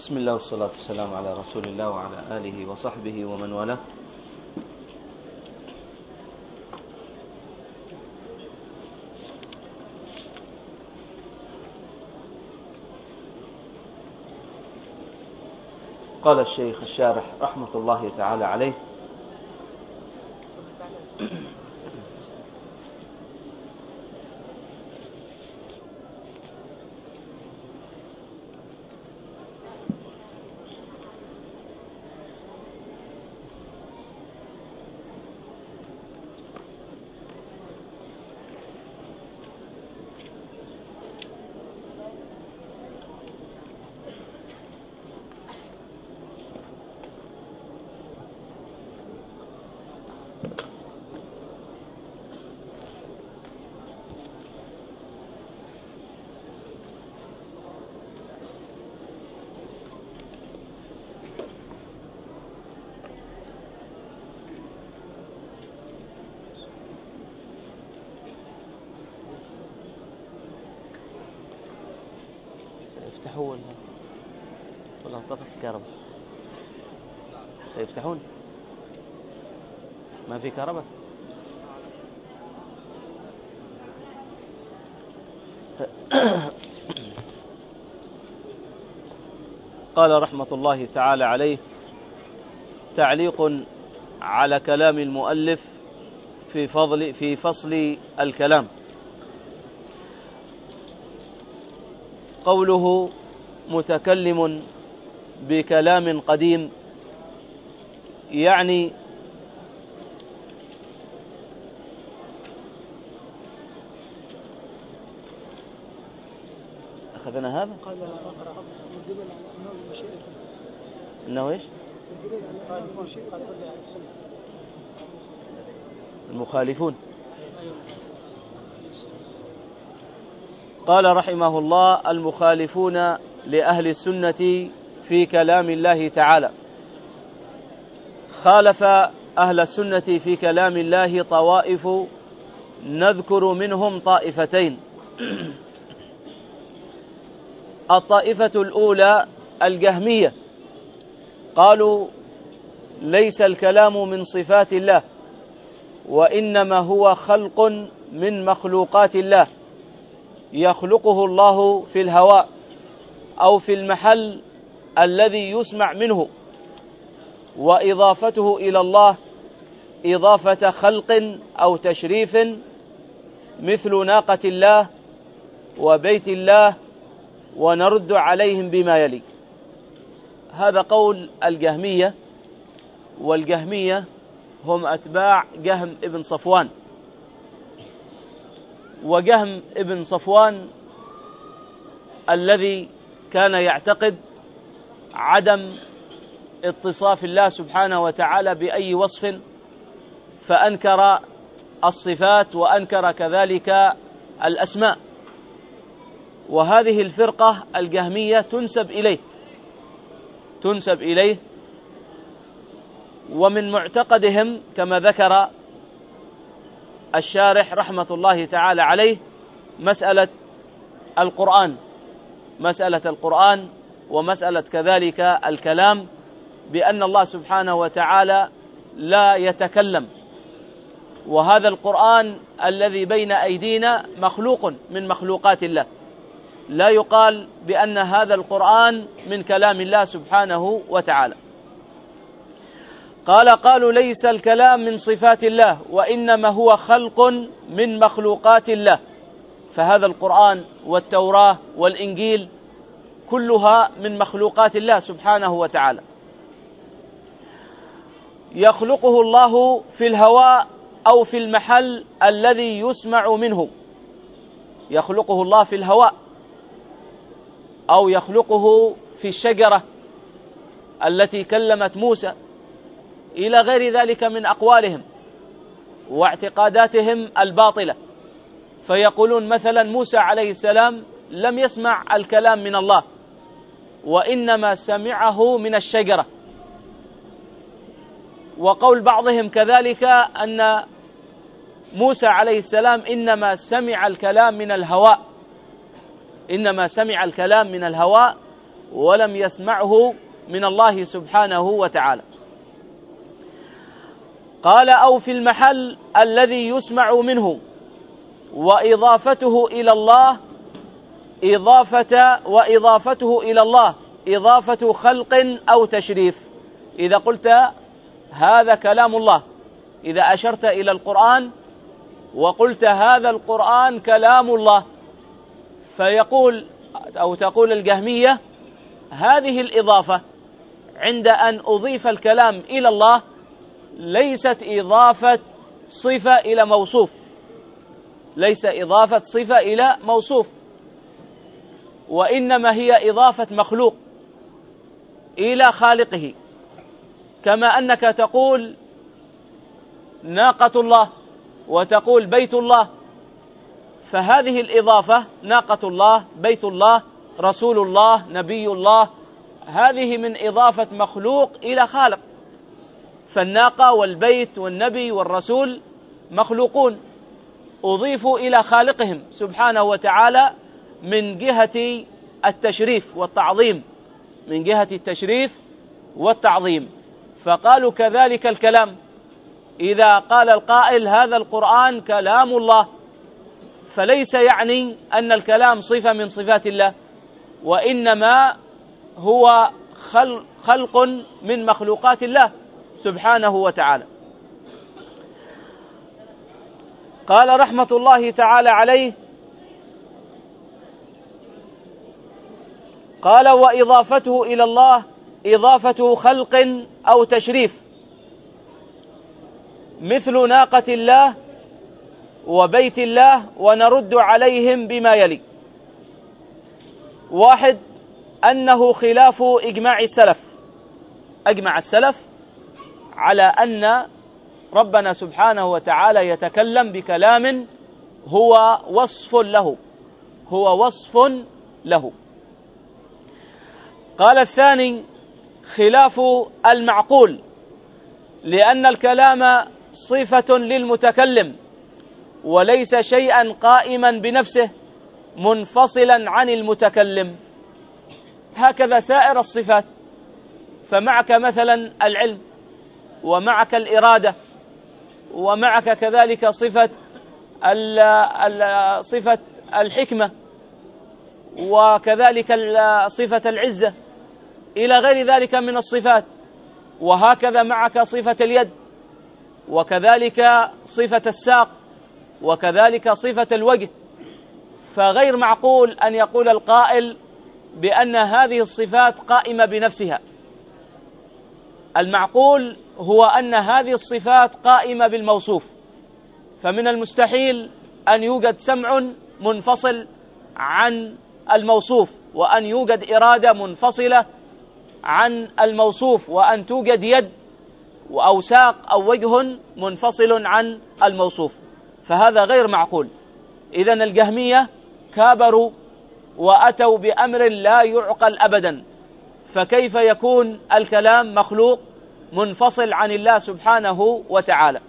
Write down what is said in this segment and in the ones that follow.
بسم الله والصلاة والسلام على رسول الله وعلى آله وصحبه ومن والاه. قال الشيخ الشارح رحمة الله تعالى عليه: سيفتحون ولا انطفت الكهرباء؟ سيفتحون؟ ما في كهرباء؟ قال رحمة الله تعالى عليه: تعليق على كلام المؤلف في فصل الكلام. قوله متكلم بكلام قديم، يعني أخذنا هذا إنه إيش؟ المخالفون. قال رحمه الله: المخالفون لأهل السنة في كلام الله تعالى. خالف أهل السنة في كلام الله طوائف، نذكر منهم طائفتين. الطائفة الأولى الجهمية، قالوا ليس الكلام من صفات الله، وإنما هو خلق من مخلوقات الله، يخلقه الله في الهواء أو في المحل الذي يسمع منه، وإضافته إلى الله إضافة خلق أو تشريف، مثل ناقة الله وبيت الله، ونرد عليهم بما يلي. هذا قول الجهمية، والجهمية هم أتباع جهم ابن صفوان. وجهم ابن صفوان الذي كان يعتقد عدم اتصاف الله سبحانه وتعالى بأي وصف، فأنكر الصفات وأنكر كذلك الأسماء. وهذه الفرقة الجهمية تنسب إليه، ومن معتقدهم كما ذكر الشارح رحمة الله تعالى عليه مسألة القرآن ومسألة كذلك الكلام، بأن الله سبحانه وتعالى لا يتكلم، وهذا القرآن الذي بين أيدينا مخلوق من مخلوقات الله، لا يقال بأن هذا القرآن من كلام الله سبحانه وتعالى. قالوا ليس الكلام من صفات الله، وإنما هو خلق من مخلوقات الله. فهذا القرآن والتوراة والإنجيل كلها من مخلوقات الله سبحانه وتعالى، يخلقه الله في الهواء أو في المحل الذي يسمع منه. يخلقه الله في الهواء، أو يخلقه في الشجرة التي كلمت موسى، إلى غير ذلك من أقوالهم واعتقاداتهم الباطلة. فيقولون مثلا موسى عليه السلام لم يسمع الكلام من الله، وإنما سمعه من الشجرة. وقول بعضهم كذلك أن موسى عليه السلام إنما سمع الكلام من الهواء، ولم يسمعه من الله سبحانه وتعالى. قال أو في المحل الذي يسمع منه، وإضافته إلى الله إضافة خلق أو تشريف. إذا قلت هذا كلام الله، إذا أشرت إلى القرآن وقلت هذا القرآن كلام الله، فيقول أو تقول الجهمية هذه الإضافة عند أن أضيف الكلام إلى الله ليست إضافة صفة إلى موصوف، ليس إضافة صفة إلى موصوف، وإنما هي إضافة مخلوق إلى خالقه. كما أنك تقول ناقة الله وتقول بيت الله، فهذه الإضافة ناقة الله، بيت الله، رسول الله، نبي الله، هذه من إضافة مخلوق إلى خالق. فالناقة والبيت والنبي والرسول مخلوقون أضيفوا إلى خالقهم سبحانه وتعالى من جهة التشريف والتعظيم، من جهة التشريف والتعظيم. فقالوا كذلك الكلام، إذا قال القائل هذا القرآن كلام الله، فليس يعني أن الكلام صفة من صفات الله، وإنما هو خلق من مخلوقات الله سبحانه وتعالى. قال رحمة الله تعالى عليه: قال وإضافته إلى الله إضافة خلق أو تشريف، مثل ناقة الله وبيت الله، ونرد عليهم بما يلي. 1. أنه خلاف إجماع السلف، أجمع السلف على أن ربنا سبحانه وتعالى يتكلم بكلام هو وصف له. قال الثاني: خلاف المعقول، لأن الكلام صفة للمتكلم وليس شيئا قائما بنفسه منفصلا عن المتكلم، هكذا سائر الصفات. فمعك مثلا العلم، ومعك الإرادة، ومعك كذلك صفة الحكمة، وكذلك صفة العزة، إلى غير ذلك من الصفات. وهكذا معك صفة اليد، وكذلك صفة الساق، وكذلك صفة الوجه. فغير معقول أن يقول القائل بأن هذه الصفات قائمة بنفسها. المعقول هو أن هذه الصفات قائمة بالموصوف. فمن المستحيل أن يوجد سمع منفصل عن الموصوف، وأن يوجد إرادة منفصلة عن الموصوف، وأن توجد يد أو ساق أو وجه منفصل عن الموصوف، فهذا غير معقول. إذن الجهمية كابروا وأتوا بأمر لا يعقل أبدا. فكيف يكون الكلام مخلوق منفصل عن الله سبحانه وتعالى؟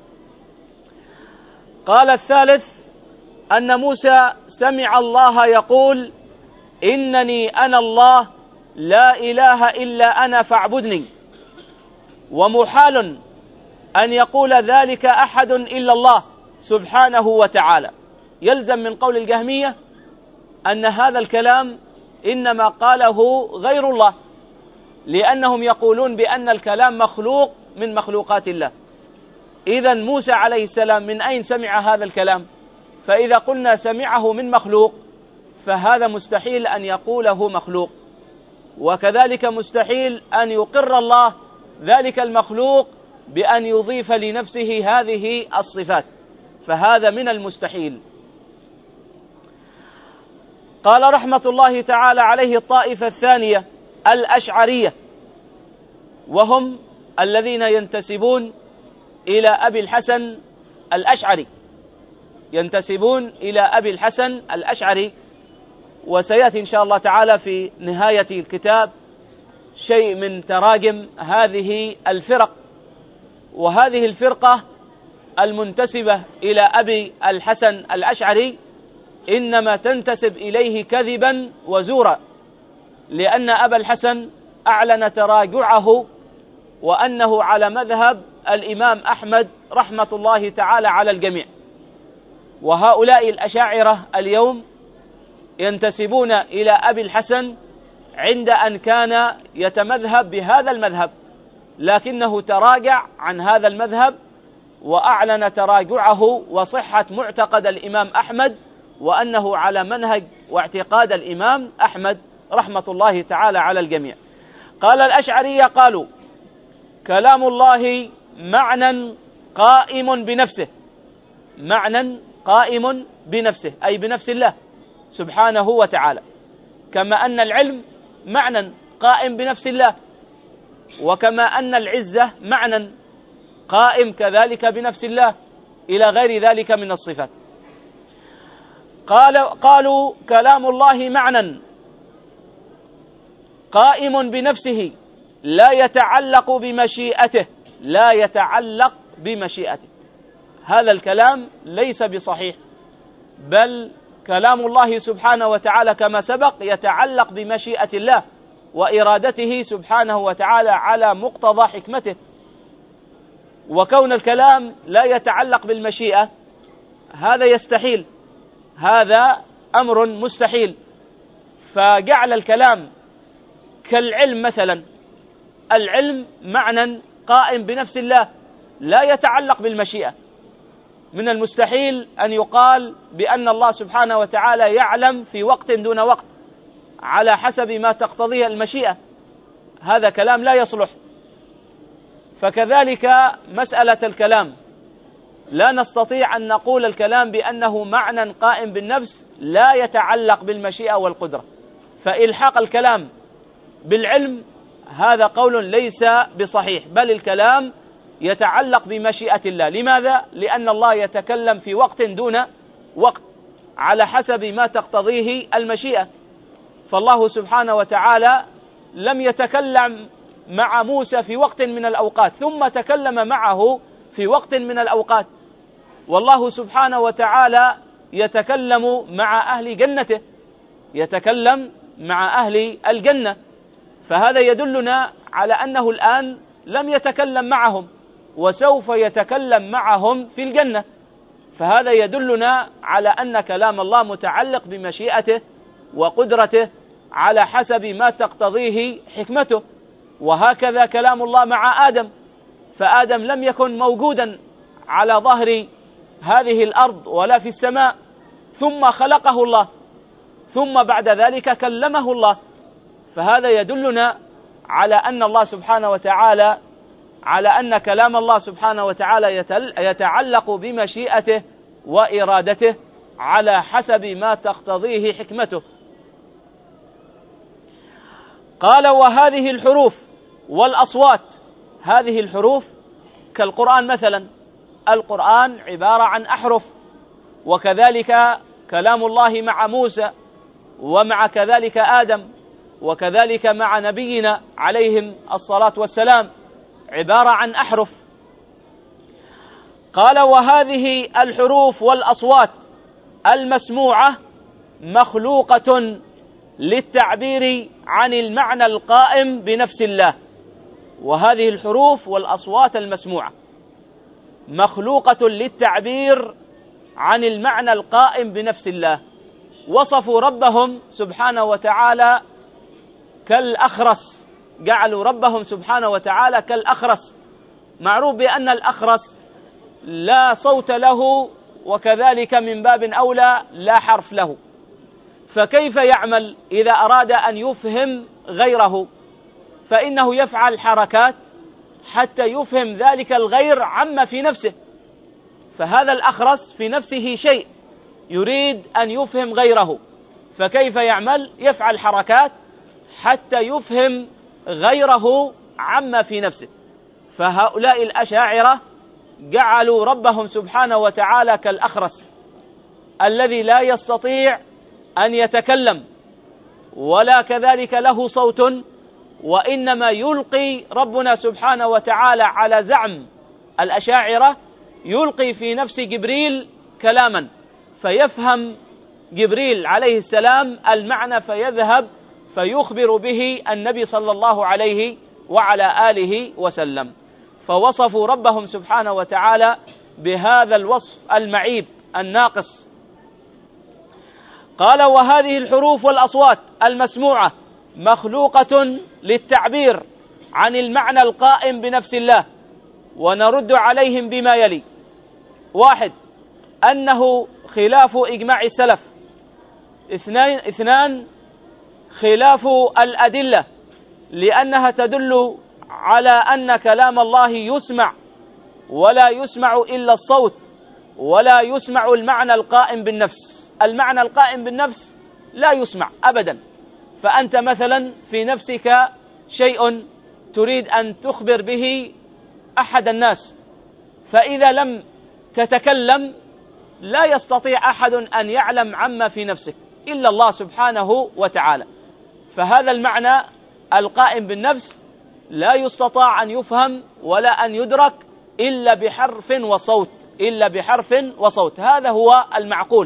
قال الثالث: أن موسى سمع الله يقول: إنني أنا الله لا إله إلا أنا فاعبدني. ومحال أن يقول ذلك أحد إلا الله سبحانه وتعالى. يلزم من قول الجهمية أن هذا الكلام إنما قاله غير الله، لأنهم يقولون بأن الكلام مخلوق من مخلوقات الله. إذن موسى عليه السلام من أين سمع هذا الكلام؟ فإذا قلنا سمعه من مخلوق فهذا مستحيل أن يقوله مخلوق، وكذلك مستحيل أن يقر الله ذلك المخلوق بأن يضيف لنفسه هذه الصفات، فهذا من المستحيل. قال رحمة الله تعالى عليه: الطائفة الثانية الأشعرية، وهم الذين ينتسبون إلى أبي الحسن الأشعري، ينتسبون إلى أبي الحسن الأشعري. وسيأتي إن شاء الله تعالى في نهاية الكتاب شيء من تراجم هذه الفرق. وهذه الفرقة المنتسبة إلى أبي الحسن الأشعري إنما تنتسب إليه كذبا وزورا، لأن أبا الحسن أعلن تراجعه وأنه على مذهب الإمام أحمد رحمة الله تعالى على الجميع. وهؤلاء الأشاعرة اليوم ينتسبون إلى أبي الحسن عند أن كان يتمذهب بهذا المذهب، لكنه تراجع عن هذا المذهب وأعلن تراجعه وصحة معتقد الإمام أحمد، وأنه على منهج واعتقاد الإمام أحمد رحمة الله تعالى على الجميع. قال الأشعرية قالوا: كلام الله معنى قائم بنفسه، معنى قائم بنفسه أي بنفس الله سبحانه وتعالى، كما أن العلم معنى قائم بنفس الله، وكما أن العزة معنى قائم كذلك بنفس الله، إلى غير ذلك من الصفات. قالوا: كلام الله معنى قائم بنفسه لا يتعلق بمشيئته، لا يتعلق بمشيئته. هذا الكلام ليس بصحيح، بل كلام الله سبحانه وتعالى كما سبق يتعلق بمشيئة الله وإرادته سبحانه وتعالى على مقتضى حكمته. وكون الكلام لا يتعلق بالمشيئة هذا يستحيل، هذا أمر مستحيل. فجعل الكلام كالعلم مثلا، العلم معنى قائم بنفس الله لا يتعلق بالمشيئة. من المستحيل أن يقال بأن الله سبحانه وتعالى يعلم في وقت دون وقت على حسب ما تقتضيه المشيئة، هذا كلام لا يصلح. فكذلك مسألة الكلام لا نستطيع أن نقول الكلام بأنه معنى قائم بالنفس لا يتعلق بالمشيئة والقدرة. فإلحاق الكلام بالعلم هذا قول ليس بصحيح، بل الكلام يتعلق بمشيئة الله. لماذا؟ لأن الله يتكلم في وقت دون وقت على حسب ما تقتضيه المشيئة. فالله سبحانه وتعالى لم يتكلم مع موسى في وقت من الأوقات ثم تكلم معه في وقت من الأوقات، والله سبحانه وتعالى يتكلم مع أهل جنته، يتكلم مع أهل الجنة، فهذا يدلنا على أنه الآن لم يتكلم معهم وسوف يتكلم معهم في الجنة. فهذا يدلنا على أن كلام الله متعلق بمشيئته وقدرته على حسب ما تقتضيه حكمته. وهكذا كلام الله مع آدم، فآدم لم يكن موجودا على ظهر هذه الأرض ولا في السماء، ثم خلقه الله، ثم بعد ذلك كلمه الله. فهذا يدلنا على أن الله سبحانه وتعالى، على أن كلام الله سبحانه وتعالى يتعلق بمشيئته وإرادته على حسب ما تقتضيه حكمته. قال: وهذه الحروف والأصوات، هذه الحروف كالقرآن مثلا، القرآن عبارة عن أحرف، وكذلك كلام الله مع موسى ومع كذلك آدم وكذلك مع نبينا عليهم الصلاة والسلام عبارة عن أحرف. قال: وهذه الحروف والأصوات المسموعة مخلوقة للتعبير عن المعنى القائم بنفس الله. وهذه الحروف والأصوات المسموعة مخلوقة للتعبير عن المعنى القائم بنفس الله. وصفوا ربهم سبحانه وتعالى كالأخرس، جعلوا ربهم سبحانه وتعالى كالأخرس. معروف بأن الأخرس لا صوت له، وكذلك من باب أولى لا حرف له، فكيف يعمل إذا أراد أن يفهم غيره؟ فإنه يفعل حركات حتى يفهم ذلك الغير عما في نفسه. فهذا الأخرس في نفسه شيء يريد أن يفهم غيره، فكيف يعمل؟ يفعل حركات حتى يفهم غيره عما في نفسه. فهؤلاء الأشاعرة جعلوا ربهم سبحانه وتعالى كالأخرس الذي لا يستطيع أن يتكلم ولا كذلك له صوت، وإنما يلقي ربنا سبحانه وتعالى على زعم الأشاعرة، يلقي في نفس جبريل كلاما، فيفهم جبريل عليه السلام المعنى فيذهب فيخبر به النبي صلى الله عليه وعلى آله وسلم. فوصفوا ربهم سبحانه وتعالى بهذا الوصف المعيب الناقص. قال: وهذه الحروف والأصوات المسموعة مخلوقة للتعبير عن المعنى القائم بنفس الله. ونرد عليهم بما يلي: 1. أنه خلاف إجماع السلف. 2. خلاف الأدلة، لأنها تدل على أن كلام الله يسمع، ولا يسمع إلا الصوت، ولا يسمع المعنى القائم بالنفس. المعنى القائم بالنفس لا يسمع أبدا. فأنت مثلا في نفسك شيء تريد أن تخبر به أحد الناس، فإذا لم تتكلم لا يستطيع أحد أن يعلم عما في نفسك إلا الله سبحانه وتعالى. فهذا المعنى القائم بالنفس لا يستطاع أن يفهم ولا أن يدرك إلا بحرف وصوت، إلا بحرف وصوت. هذا هو المعقول.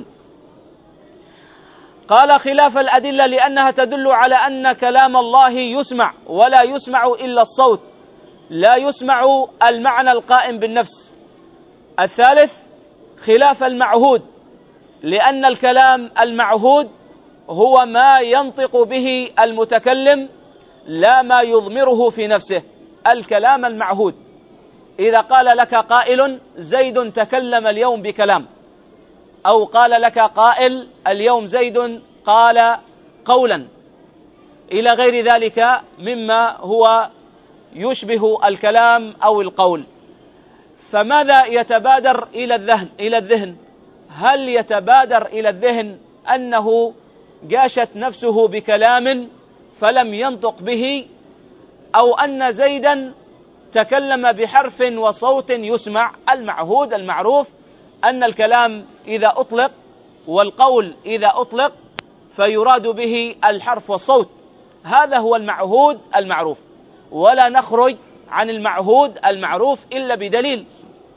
قال: خلاف الأدلة، لأنها تدل على أن كلام الله يسمع، ولا يسمع إلا الصوت، لا يسمع المعنى القائم بالنفس. 3. خلاف المعهود، لأن الكلام المعهود هو ما ينطق به المتكلم، لا ما يضمره في نفسه. الكلام المعهود، إذا قال لك قائل: زيد تكلم اليوم بكلام، أو قال لك قائل: اليوم زيد قال قولا، إلى غير ذلك مما هو يشبه الكلام أو القول. فماذا يتبادر إلى الذهن؟ هل يتبادر إلى الذهن أنه جاشت نفسه بكلام فلم ينطق به، أو أن زيدا تكلم بحرف وصوت يسمع؟ المعهود المعروف أن الكلام إذا أطلق والقول إذا أطلق فيراد به الحرف والصوت. هذا هو المعهود المعروف، ولا نخرج عن المعهود المعروف إلا بدليل.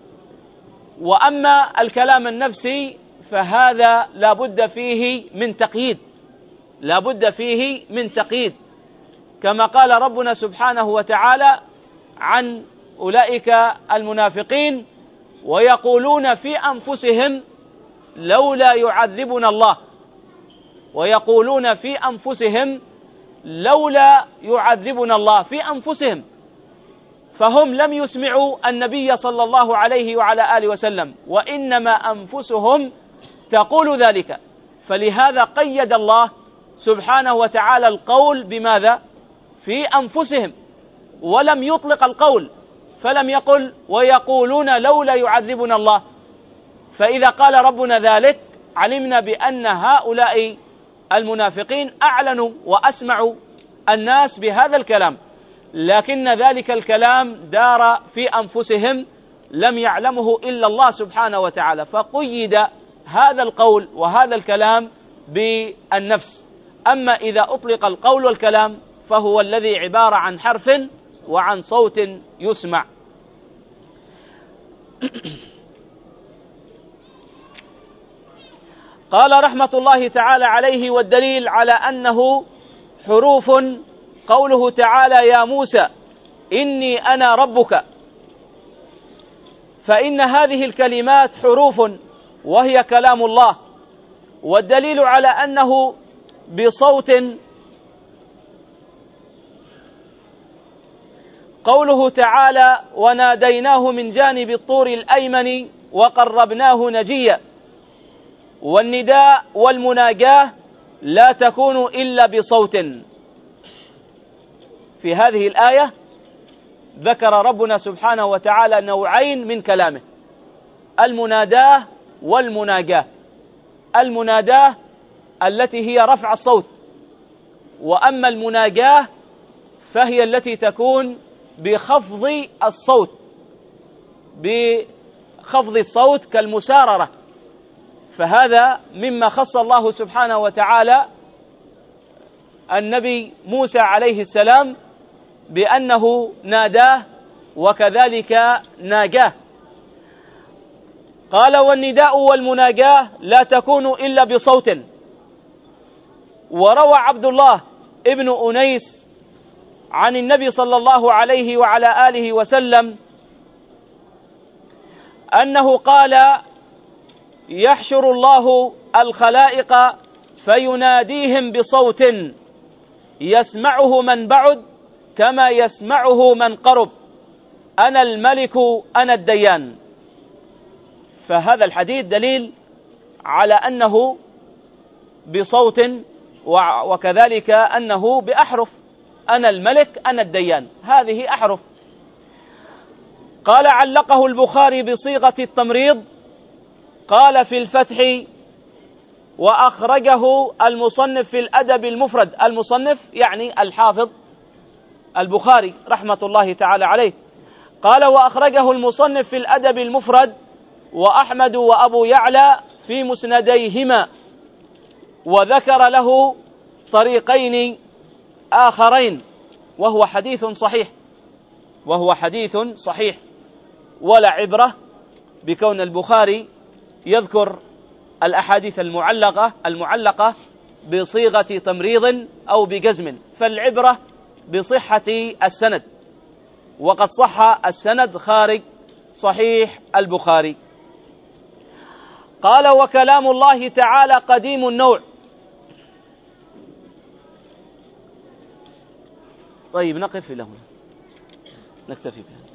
وأما الكلام النفسي فهذا لا بد فيه من تقييد، لا بد فيه من تقييد، كما قال ربنا سبحانه وتعالى عن أولئك المنافقين: ويقولون في أنفسهم لولا يعذبنا الله. ويقولون في أنفسهم لولا يعذبنا الله، في أنفسهم. فهم لم يسمعوا النبي صلى الله عليه وعلى آله وسلم، وإنما أنفسهم تقول ذلك. فلهذا قيد الله سبحانه وتعالى القول بماذا؟ في أنفسهم، ولم يطلق القول، فلم يقل ويقولون لولا يعذبنا الله. فإذا قال ربنا ذلك علمنا بأن هؤلاء المنافقين أعلنوا وأسمعوا الناس بهذا الكلام، لكن ذلك الكلام دار في أنفسهم، لم يعلمه إلا الله سبحانه وتعالى. فقيد هذا القول وهذا الكلام بالنفس. أما إذا أطلق القول والكلام فهو الذي عبارة عن حرف وعن صوت يسمع. قال رحمة الله تعالى عليه: والدليل على أنه حروف قوله تعالى: يا موسى إني أنا ربك. فإن هذه الكلمات حروف وهي كلام الله. والدليل على أنه بصوت قوله تعالى: وناديناه من جانب الطور الأيمن وقربناه نجيا. والنداء والمناجاة لا تكون إلا بصوت. في هذه الآية ذكر ربنا سبحانه وتعالى نوعين من كلامه: المناداة والمناجاة. المناداة التي هي رفع الصوت، وأما المناجاة فهي التي تكون بخفض الصوت، بخفض الصوت كالمساررة. فهذا مما خص الله سبحانه وتعالى النبي موسى عليه السلام بأنه ناداه وكذلك ناجاه. قال: والنداء والمناجاة لا تكون إلا بصوت. وروى عبد الله ابن أنيس عن النبي صلى الله عليه وعلى آله وسلم أنه قال: يحشر الله الخلائق فيناديهم بصوت يسمعه من بعد كما يسمعه من قرب: أنا الملك أنا الديان. فهذا الحديث دليل على أنه بصوت، وكذلك أنه بأحرف: أنا الملك أنا الديان، هذه أحرف. قال: علقه البخاري بصيغة التمريض. قال في الفتح: وأخرجه المصنف في الأدب المفرد. المصنف يعني الحافظ البخاري رحمة الله تعالى عليه. قال: وأخرجه المصنف في الأدب المفرد، وأحمد وأبو يعلى في مسنديهما، وذكر له طريقين آخرين، وهو حديث صحيح. ولا عبرة بكون البخاري يذكر الأحاديث المعلقة بصيغة تمريض أو بجزم، فالعبرة بصحة السند، وقد صح السند خارج صحيح البخاري. قال: وكلام الله تعالى قديم النوع. طيب نقف إلى هنا، نكتفي بها.